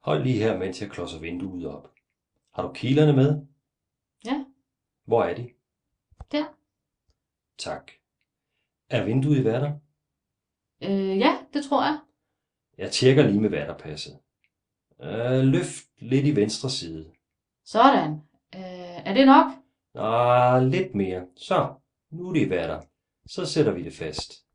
Hold lige her, mens jeg klodser vinduet op. Har du kilerne med? Ja, Hvor er de? der. Tak. Er vinduet i vater? Ja, det tror jeg. Jeg tjekker lige med vatterpasset. Løft lidt i venstre side. Sådan. Er det nok? Lidt mere. Så, nu er det i vater. Så sætter vi det fast.